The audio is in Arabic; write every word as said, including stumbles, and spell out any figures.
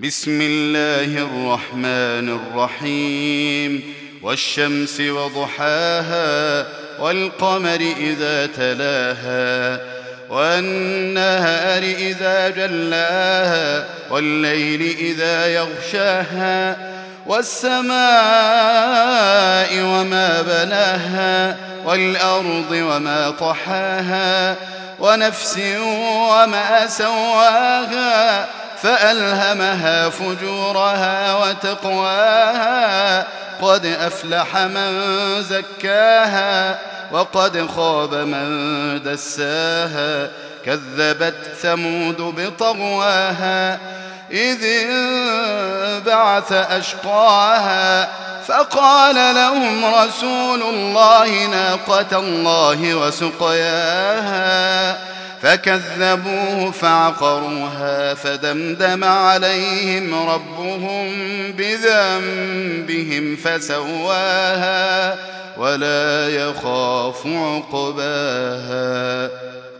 بسم الله الرحمن الرحيم والشمس وضحاها والقمر إذا تلاها والنهار إذا جلاها والليل إذا يغشاها والسماء وما بناها والأرض وما طحاها ونفس وما سواها فألهمها فجورها وتقواها قد أفلح من زكاها وقد خاب من دساها كذبت ثمود بطغواها إذ انبعث أشقاها فقال لهم رسول الله ناقة الله وسقياها فكذبوه فعقروها فدمدم عليهم ربهم بذنبهم فسواها ولا يخاف عقباها.